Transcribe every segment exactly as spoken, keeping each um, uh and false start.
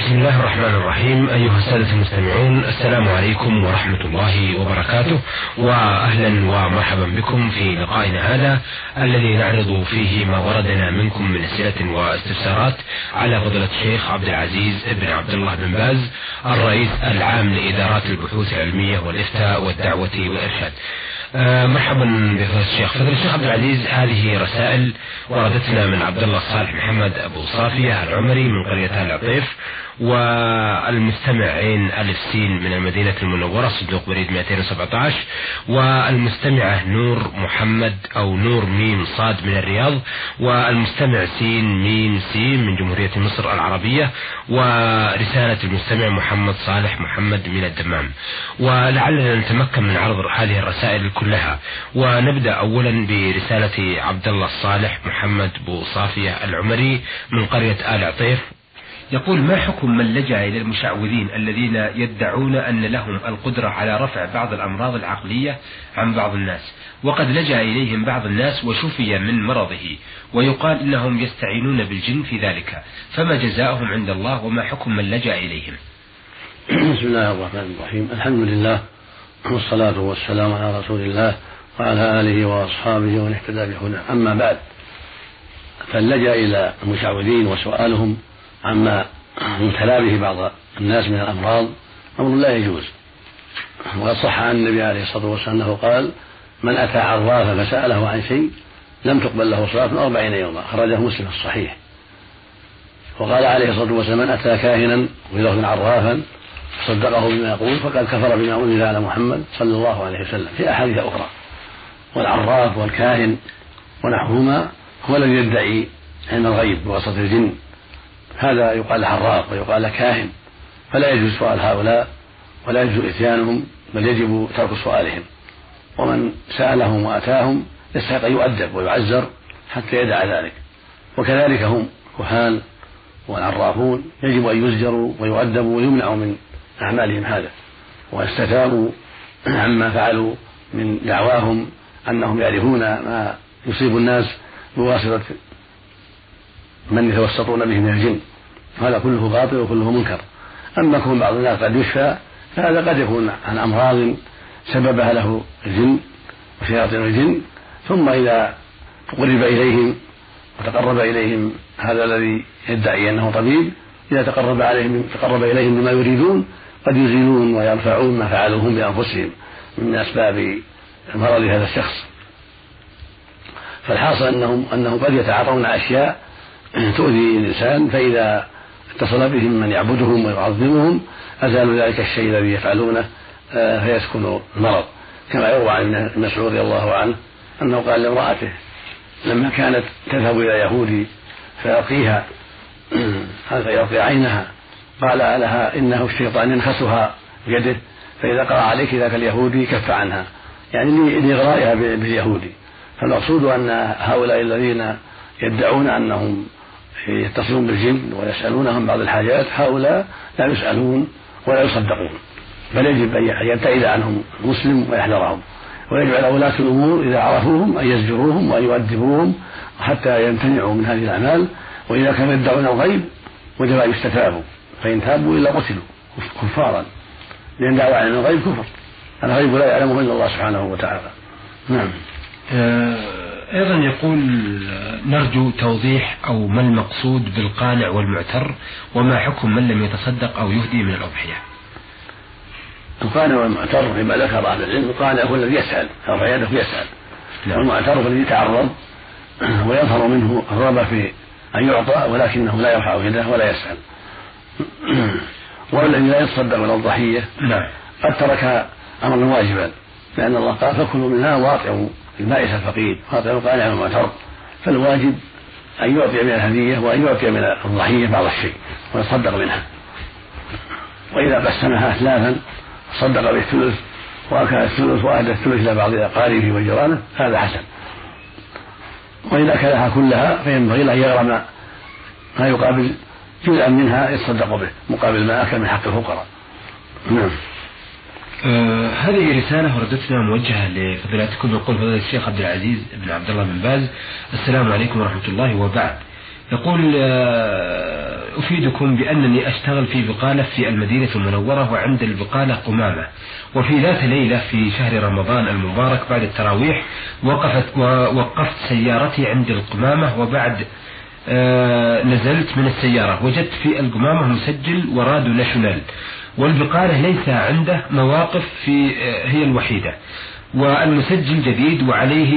بسم الله الرحمن الرحيم. أيها السادة المستمعون، السلام عليكم ورحمة الله وبركاته، وأهلا ومرحبا بكم في لقائنا هذا الذي نعرض فيه ما وردنا منكم من أسئلة واستفسارات على فضيلة الشيخ عبد العزيز بن عبد الله بن باز، الرئيس العام لإدارات البحوث العلمية والإفتاء والدعوة والإرشاد. آه مرحبا بفضيلة الشيخ. فضيلة الشيخ عبد العزيز، هذه رسائل وردتنا من عبد الله الصالح محمد أبو صافية العمري من قرية آل عطيف، والمستمع عين ألف سين من المدينة المنورة صندوق بريد مئتين وسبعة عشر، والمستمعة نور محمد أو نور ميم صاد من الرياض، والمستمع سين ميم سين من جمهورية مصر العربية، ورسالة المستمع محمد صالح محمد من الدمام. ولعلنا نتمكن من عرض هذه الرسائل كلها، ونبدأ أولا برسالة عبد الله الصالح محمد أبو صافية العمري من قرية آل عطيف. يقول: ما حكم من لجأ إلى المشعوذين الذين يدعون أن لهم القدرة على رفع بعض الأمراض العقلية عن بعض الناس، وقد لجأ إليهم بعض الناس وشفي من مرضه، ويقال إنهم يستعينون بالجن في ذلك، فما جزاؤهم عند الله، وما حكم من لجأ إليهم؟ بسم الله الرحمن الرحيم. الحمد لله والصلاة والسلام على رسول الله وعلى آله وأصحابه ومن اهتدى بهداه. أما بعد، فاللجأ إلى المشعوذين وسؤالهم عما يبتلى به بعض الناس من الأمراض أمر لا يجوز، وقد صح عن النبي عليه الصلاة والسلام أنه قال: من أتى عرافا فسأله عن شيء لم تقبل له صلاة أربعين يوما، خرجه مسلم في الصحيح. وقال عليه الصلاة والسلام: من أتى كاهنا ولفظ عرافا صدقه بما يقول فقد كفر بما أنزل على محمد صلى الله عليه وسلم، في أحاديث أخرى. والعراف والكاهن ونحوهما هو الذي يدعي علم الغيب بواسطة الجن، هذا يقال له عراف ويقال له كاهن، فلا يجوز سؤال هؤلاء ولا يجوز إتيانهم، بل يجب ترك سؤالهم. ومن سألهم وأتاهم يستحق أن يؤدب ويعزر حتى يدع ذلك. وكذلك هم كهان والعرافون يجب أن يزجروا ويؤدبوا ويمنعوا من أعمالهم هذا، ويستتابوا عما فعلوا من دعواهم أنهم يعرفون ما يصيب الناس بواسطة من يتوسطون به من الجن، هذا كله باطل وكله منكر. أما كون بعض الناس قد يشفى فهذا قد يكون عن أمراض سببها له الجن وشياطين الجن، ثم إذا قرب إليهم وتقرب إليهم هذا الذي يدعي أنه طبيب، إذا تقرب عليهم تقرب إليهم بما يريدون قد يزيلون ويرفعون ما فعلوهم بأنفسهم من أسباب مرض هذا الشخص. فالحاصل أنهم, أنهم قد يتعاطون أشياء تؤذي الإنسان، فإذا اتصل بهم من يعبدهم ويعظمهم أزالوا ذلك الشيء الذي يفعلونه فيسكن المرض، كما يروى عن ابن مسعود رضي الله عنه أنه قال لامرأته لما كانت تذهب إلى يهودي فيرقيها فيرقي عينها، قال لها إنه الشيطان ينخسها بيده، فإذا قرأ عليك ذاك اليهودي كف عنها، يعني لإغرائها باليهودي. فالمقصود أن هؤلاء الذين يدعون أنهم يتصلون بالجن ويسألونهم بعض الحاجات هؤلاء لا يسألون ولا يصدقون، بل يجب أن يبتعد عنهم المسلم ويحذرهم، ويجب على ولاة الأمور إذا عرفوهم أن يزجروهم وأن يؤدبوهم حتى يمتنعوا من هذه الأعمال. وإذا كانوا يدعون الغيب وجب أن يستتابوا، فإن تابوا إلا قتلوا كفارا، لأن دعوى عن الغيب كفر، الغيب لا يعلمه إلا الله سبحانه وتعالى. نعم. أيضا يقول: نرجو توضيح أو ما المقصود بالقانع والمعتر، وما حكم من لم يتصدق أو يهدي من الأضحية؟ القانع والمعتر فيما ذكر أهل العلم، القانع هو الذي يسأل يرفع يده ويسأل، والمعتر هو الذي يتعرض ويظهر منه الرغبة في أن يعطى ولكنه لا يرفع يده ولا يسأل. والذي لا يتصدق من الضحية قد ترك أمرا واجبا، لأن الله قال: فكلوا منها واطعموا البائس الفقير واطعموا القانع والمعتر، فالواجب أن يعطي من الهدية وأن يعطي من الضحية بعض الشيء ويتصدق منها. وإذا قسمها أثلاثا صدق بالثلث وأكل الثلث وأهدى الثلث إلى بعض أقاربه وجيرانه هذا حسن. وإذا أكلها كلها فينبغي له أن يغرم ما يقابل جزءا منها يتصدق به مقابل ما أكل من حق الفقراء. نعم. آه هذه رسالة وردتنا موجهة لفضيلتكم. يقول فضيلة الشيخ عبد العزيز بن عبد الله بن باز: السلام عليكم ورحمة الله وبعد. يقول أفيدكم بأنني أشتغل في بقالة في المدينة المنورة، وعند البقالة قمامة، وفي ذات ليلة في شهر رمضان المبارك بعد التراويح وقفت ووقفت سيارتي عند القمامة، وبعد نزلت من السيارة وجدت في القمامة مسجل ورادو ناشونال، والبقالة ليس عنده مواقف في هي الوحيدة، والمسجل جديد وعليه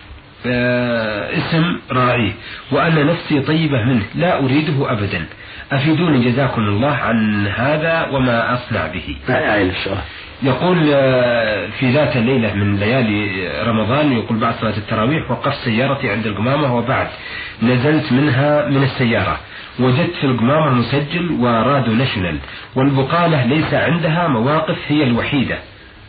اسم راعي، وأنا نفسي طيبة منه لا أريده أبدا، أفيدوني جزاكم الله عن هذا وما أصنع به. يقول في ذات الليلة من ليالي رمضان، يقول بعد صلاة التراويح وقفت سيارتي عند القمامة، وبعد نزلت منها من السيارة وجدت في القمامة مسجل ورادو ناشونال، والبقالة ليس عندها مواقف هي الوحيدة،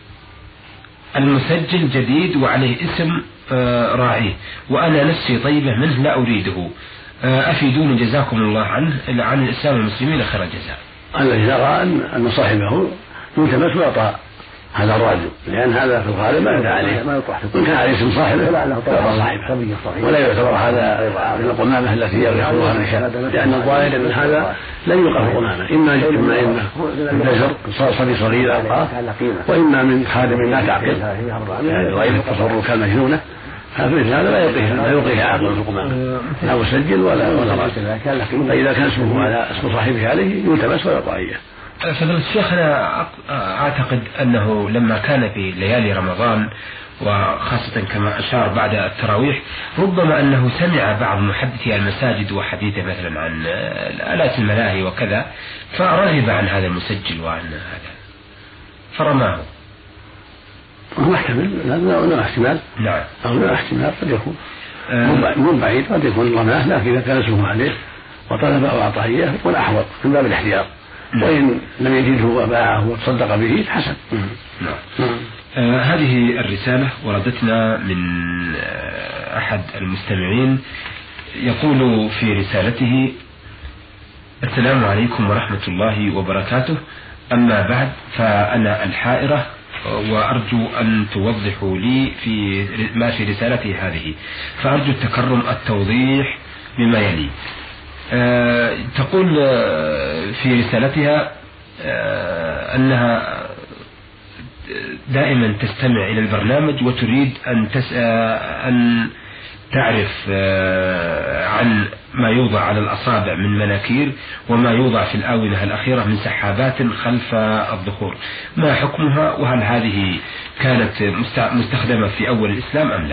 المسجل جديد وعليه اسم راعيه، وأنا نفسي طيبة منه لا أريده، أفيدوني جزاكم الله عنه عن الإسلام والمسلمين خير الجزاء. الذي يرى أن صاحبه يلتمس ويعطى هذا الراديو، لأن هذا في الغالب ما يدعى عليه، وإن كان عليه اسم صاحبه يعطى صاحبه، ولا يعتبر هذا من القمامة التي يأخذها من شاء، لأن الظاهر من هذا لن يوقف قمامة، إما إما إما من بزر صبي صغير ألقاه، وإما من خادم لا تعقل غير التصرف كالمجنونة، فمثل هذا لا يلقيه لا يلقيه عاقل في القمامة، لا مسجل ولا ولا راسل، فإذا كان اسمه على اسم صاحبه عليه يلتمس ويعطى إياه. فضيلة الشيخ، أنا أعتقد أنه لما كان في ليالي رمضان وخاصة كما أشار بعد التراويح، ربما أنه سمع بعض محدثي المساجد وحديثه مثلا عن آلات الملاهي وكذا، فرغب عن هذا المسجل وعن هذا فرماه. هو محتمل، هذا احتمال. نعم. هذا احتمال قد يكون مو بعيد، قد يكون رماه، لكن إذا كان اسمه عليه وطلبه وأعطاه إياه يكون أحوط من باب الاحتياط، وإن لم يجده وباعه وتصدق به حسن. نعم. آه هذه الرسالة وردتنا من آه أحد المستمعين، يقول في رسالته: السلام عليكم ورحمة الله وبركاته، أما بعد فأنا الحائرة وأرجو أن توضحوا لي في ما في رسالتي هذه، فأرجو التكرم التوضيح بما يلي. أه تقول في رسالتها أه أنها دائما تستمع إلى البرنامج وتريد أن أن تعرف أه عن ما يوضع على الأصابع من مناكير وما يوضع في الآونة الأخيرة من سحابات خلف الظهور، ما حكمها، وهل هذه كانت مستخدمة في أول الإسلام أم لا؟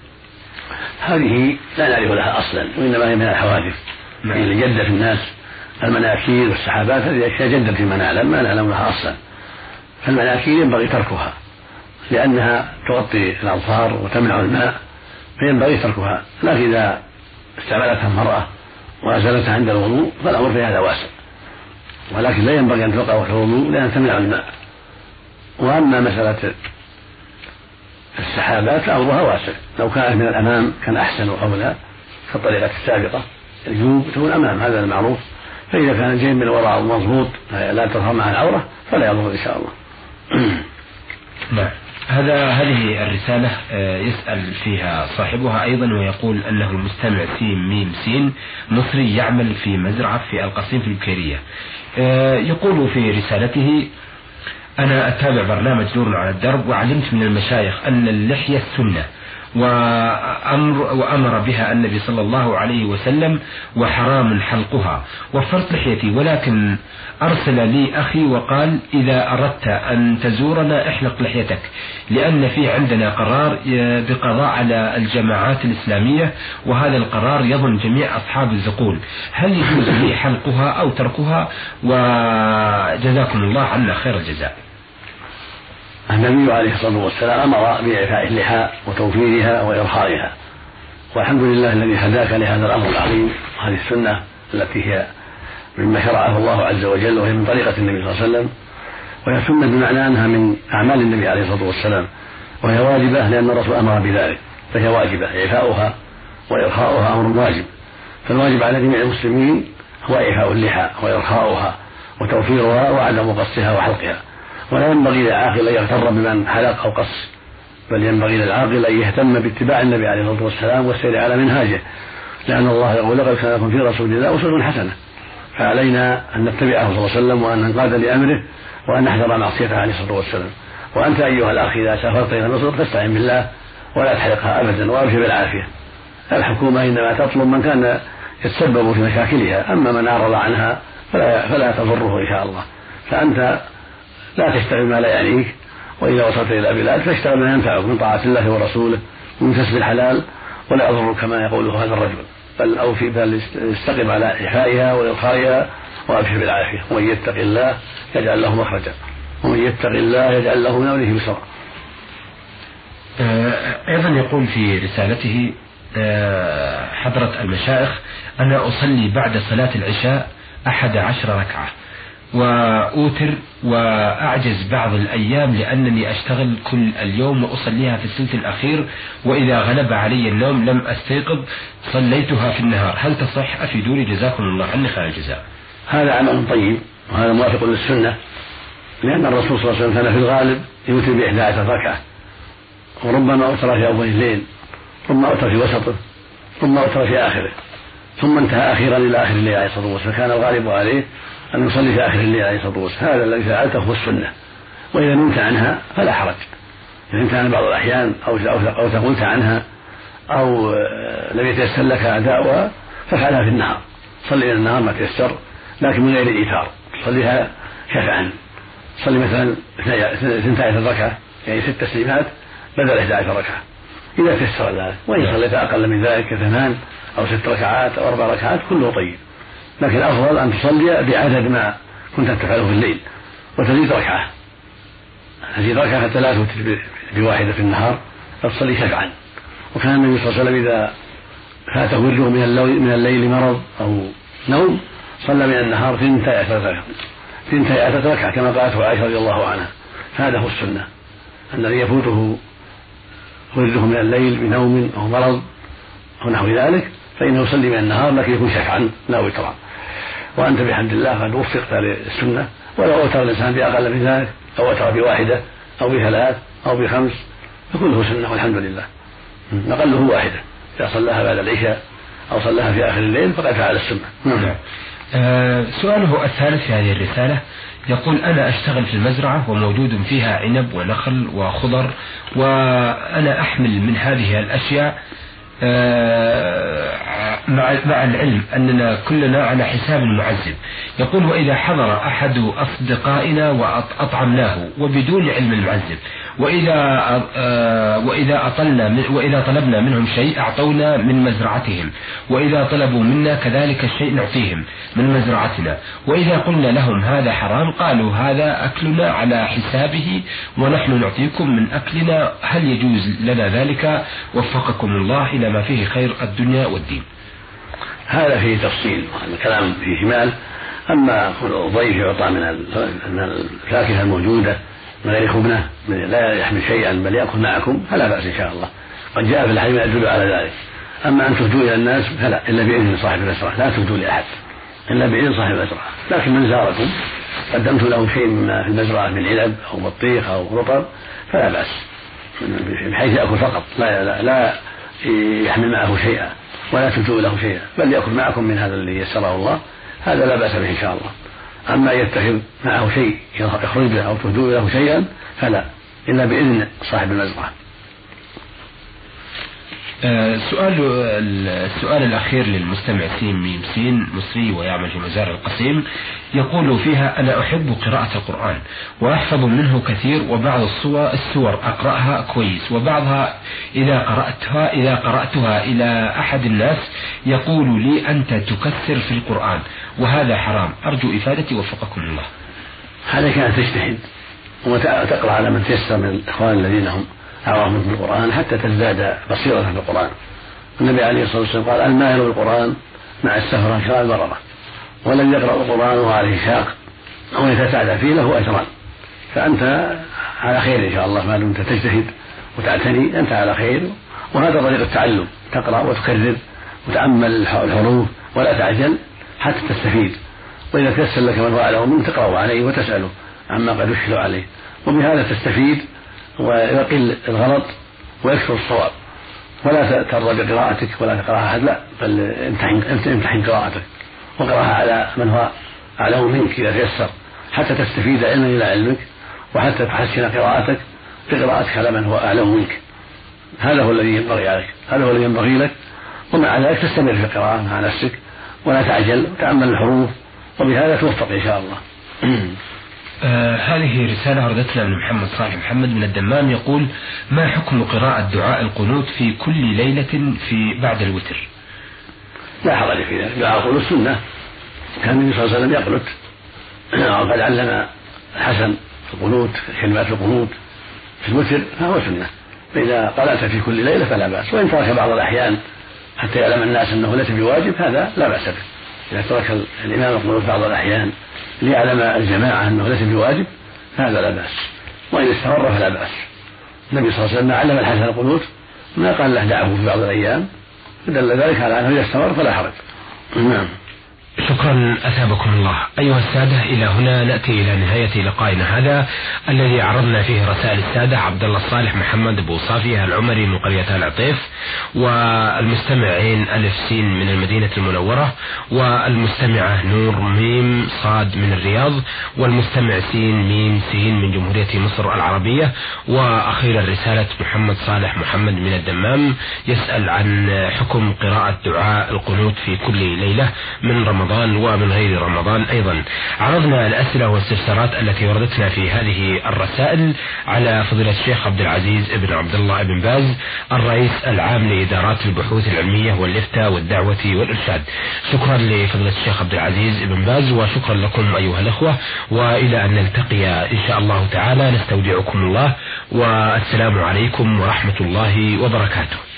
هذه لا نعرف لها أصلا، وإنما هي من الحوادث اللي جدت الناس، المناكير والسحابات هذه أشياء جدت فيما نعلم، ما نعلم لها أصلا. فالمناكير ينبغي تركها لأنها تغطي الأظفار وتمنع الماء، فينبغي تركها، لكن إذا استعملتها المرأة وأزالتها عند الوضوء فالأمر في هذا واسع، ولكن لا ينبغي أن تلقى وقت الوضوء لأن تمنع الماء. وأما مسألة السحابات فأمرها واسع، لو كانت من الأمام كان أحسن وأولى كالطريقة السابقة، الجيوب تكون أمام، هذا المعروف، فإذا كان الجيب من وراء مضبوط لا تظهر مع العورة فلا يضر إن شاء الله. نعم. هذا هذه الرسالة يسأل فيها صاحبها أيضا، ويقول أنه المستمع سين ميم سين مصري يعمل في مزرعة في القصيم في البكيرية. يقول في رسالته: أنا أتابع برنامج نور على الدرب، وعلمت من المشايخ أن اللحية سنة وأمر, وأمر بها النبي صلى الله عليه وسلم، وحرام حلقها، وفرت لحيتي، ولكن أرسل لي أخي وقال: إذا أردت أن تزورنا احلق لحيتك، لأن في عندنا قرار بقضاء على الجماعات الإسلامية، وهذا القرار يضم جميع أصحاب الزقول، هل يجوز لي حلقها أو تركها؟ وجزاكم الله عنا خير الجزاء. النبي عليه الصلاة والسلام أمر بإعفاء اللحى وتوفيرها وإرخائها، والحمد لله الذي هداك لهذا الأمر العظيم، وهذه السنة التي هي مما شرعه الله عز وجل، وهي من طريقة النبي صلى الله عليه وسلم، وهي سنة بمعنى أنها من أعمال النبي عليه الصلاة والسلام، وهي واجبة لأن الرسول أمر بذلك، فهي واجبة، إعفاؤها وإرخاؤها أمر واجب، فالواجب على جميع المسلمين هو إعفاء اللحى وإرخاؤها وتوفيرها وعدم قصها وحلقها. ولا ينبغي للعاقل أن يغتر بمن حلق أو قص، بل ينبغي للعاقل أن يهتم باتباع النبي عليه الصلاة والسلام والسير على منهاجه، لأن الله يقول لقد كان لكم في رسول الله أسوة حسنة، فعلينا أن نتبعه صلى الله عليه وسلم وأن ننقاد لأمره وأن نحذر معصيته عليه الصلاة والسلام. وأنت أيها الأخ إذا سافرت إلى مصر فاستعن بالله ولا تحرقها أبدا وأبشر بالعافية. الحكومة إنما تطلب من كان يتسبب في مشاكلها، أما من أعرض عنها فلا, فلا تضره إن شاء الله. فأنت لا تشتغل ما لا يعنيك، وإذا وصلت إلى بلاد فاشتغل ما ينفعك من طاعة الله ورسوله ومن كسب الحلال ولا يضرك كما يقوله هذا الرجل، بل أو في بل استقم على إحيائها وإرخائها وأبشر بالعافية. ومن يتق الله يجعل له مخرجا ومن يتق الله يجعل له من أمره يسرا. أيضا يقول في رسالته حضرة المشايخ: أنا أصلي بعد صلاة العشاء أحد عشر ركعة وأوتر وأعجز بعض الأيام لأنني أشتغل كل اليوم وأصليها في الثلث الأخير، وإذا غلب علي النوم لم أستيقظ صليتها في النهار، هل تصح؟ أفيدوني جزاكم الله عني خير الجزاء. هذا عمل طيب وهذا موافق للسنة، لأن الرسول صلى الله عليه وسلم كان في الغالب يوتر بإحدى عشر ركعة، وربما أوتر في أول الليل، ثم أوتر في وسطه، ثم أوتر في آخره، ثم انتهى أخيرا إلى آخر الليل عليه الصلاة والسلام. كان الغالب عليه أن يصلي في آخر الليل عليه الصلاة والسلام. هذا الذي فعلته هو السنة، وإذا نمت عنها فلا حرج. إذا نمت عنها بعض الأحيان أو أو تقلت عنها أو لم يتيسر لك أداؤها فافعلها في النهار، صلي إلى النهار ما تيسر، لكن من غير إيثار، صليها شفعا. صلي مثلا اثنتا عشر ركعة يعني ست تسليمات بدل إحدى عشر ركعة إذا تيسر ذلك، وإن صليت أقل من ذلك كثمان أو ست ركعات أو أربع ركعات كله طيب، لكن الأفضل أن تصلي بعدد ما كنت تفعله في الليل وتزيد ركعة، تزيد ركعة حتى لا توتر بواحدة في النهار، فتصلي شفعا. وكان النبي صلى الله عليه وسلم إذا فاته ورده من الليل مرض أو نوم صلى من النهار ثنتي عشرة ركعة كما قالته عائشة رضي الله عنها. هذا هو السنة، الذي يفوته ورده من الليل بنوم أو مرض أو نحو ذلك فإنه يصلي من النهار لكن يكون شفعا لا وترا. وأنت بحمد الله قد وفقت للسنة، ولو أوتر الإنسان بأقل من ذلك أو أوتر بواحدة أو بثلاث أو بخمس فكله سنة والحمد لله. أقله واحدة إذا صلاها بعد العشاء أو صلاها في آخر الليل فقد فعل السنة. نعم. آه سؤاله الثالث في هذه الرسالة يقول: أنا أشتغل في المزرعة وموجود فيها عنب ونخل وخضر، وأنا أحمل من هذه الأشياء مع مع العلم أننا كلنا على حساب المعذب. يقول: وإذا حضر أحد أصدقائنا وأطعمناه وبدون علم المعذب، وإذا وإذا أطلنا وإذا طلبنا منهم شيء أعطونا من مزرعتهم، وإذا طلبوا منا كذلك الشيء نعطيهم من مزرعتنا، وإذا قلنا لهم هذا حرام قالوا هذا أكلنا على حسابه ونحن نعطيكم من أكلنا، هل يجوز لنا ذلك؟ وفقكم الله إلى ما فيه خير الدنيا والدين. هذا فيه تفصيل، الكلام فيه جمال. أما الضيف يعطى من الفاكهة الموجودة من غير خبنة لا يحمل شيئا بل يأكل معكم فلا بأس إن شاء الله، قد جاء في الحديث يدل على ذلك. أما أن تهدوا إلى الناس فلا، إلا بإذن صاحب المزرعة، لا تهدوا لأحد إلا بإذن صاحب المزرعة. لكن من زاركم قدمت له شيء مما في المزرعة من علب أو بطيخ أو رطب فلا بأس، بحيث يأكل فقط لا, لا, لا يحمل معه شيئا ولا تهدوا له شيئا، بل يأكل معكم من هذا الذي يسره الله، هذا لا بأس به إن شاء الله. أما يتخذ معه شيء يخرج له أو تهدوا له شيئا فلا، إلا بإذن صاحب المزرعة. سؤال السؤال الأخير للمستمع سين ميم سين مصري ويعمل في مزار القصيم، يقول فيها: أنا أحب قراءة القرآن وأحفظ منه كثير، وبعض الصور السور أقرأها كويس، وبعضها إذا قرأتها إذا قرأتها إلى أحد الناس يقول لي أنت تكثر في القرآن وهذا حرام، أرجو إفادتي وفقكم الله. هذا كان تجتهد وتقرأ على من تيسر من الإخوان الذين هم أعرفهم في القرآن حتى تزداد بصيرة في القرآن. النبي عليه الصلاة والسلام قال: الماهر بالقرآن مع السفرة كالبررة، ولم يقرأ القرآن وعليه شاق أو يتساعد فيه له أجران. فأنت على خير إن شاء الله ما دمت تجتهد وتعتني، أنت على خير، وهذا طريق التعلم، تقرأ وتكرر وتأمل الحروف ولا تعجل حتى تستفيد، وإذا تيسر لك من فعله منه تقرأ عليه وتسأله عما قد يشكل عليه، وبهذا تستفيد ويقل الغلط ويكثر الصواب. ولا ترضى بقراءتك ولا تقرأها أحد، لا، بل امتحن, امتحن قراءتك وقرأها على من هو أعلم منك إذا تيسر، حتى تستفيد علما إلى علمك، وحتى تحسن قراءتك بقراءتك على من هو أعلم منك. هذا هو الذي ينبغي عليك، هذا هو الذي ينبغي لك. ومع ذلك تستمر في القراءة مع نفسك ولا تعجل، وتأمل الحروف، وبهذا توفق إن شاء الله. آه هذه رسالة وردتنا من محمد صالح محمد من الدمام، يقول: ما حكم قراءة دعاء القنوت في كل ليلة في بعد الوتر؟ لا حرج في ذلك، دعاء القنوت سنة، كان النبي صلى الله عليه وسلم يقنت، وقد علم الحسن القنوت، كلمات القنوت في الوتر فهو سنة، فإذا قرأت في كل ليلة فلا بأس، وإن ترك بعض الأحيان حتى يعلم الناس أنه ليس بواجب هذا لا بأس به. إذا ترك الإمام القنوت بعض الأحيان ليعلم الجماعة أنه ليس بواجب هذا لا بأس، وإن استمر فلا بأس. النبي صلى الله عليه وسلم علم الحسن القنوت ما قال له دعه في بعض الأيام، فدل ذلك على أنه إذا استمر فلا حرج. نعم. شكرا أثابكم الله. أيها السادة، إلى هنا نأتي إلى نهاية لقائنا هذا الذي عرضنا فيه رسائل السادة عبد الله الصالح محمد أبو صافية العمري من قرية العطيف، والمستمعين ألف سين من المدينة المنورة، والمستمعة نور ميم صاد من الرياض، والمستمع سين ميم سين من جمهورية مصر العربية. وأخيرا رسالة محمد صالح محمد من الدمام يسأل عن حكم قراءة دعاء القنوت في كل ليلة من رمضان رمضان ومن غير رمضان أيضا. عرضنا الأسئلة والاستفسارات التي وردتنا في هذه الرسائل على فضيلة الشيخ عبد العزيز بن عبد الله بن باز الرئيس العام لإدارات البحوث العلمية والإفتاء والدعوة والإرشاد. شكرا لفضيلة الشيخ عبد العزيز بن باز، وشكرا لكم أيها الأخوة، وإلى أن نلتقي إن شاء الله تعالى نستودعكم الله، والسلام عليكم ورحمة الله وبركاته.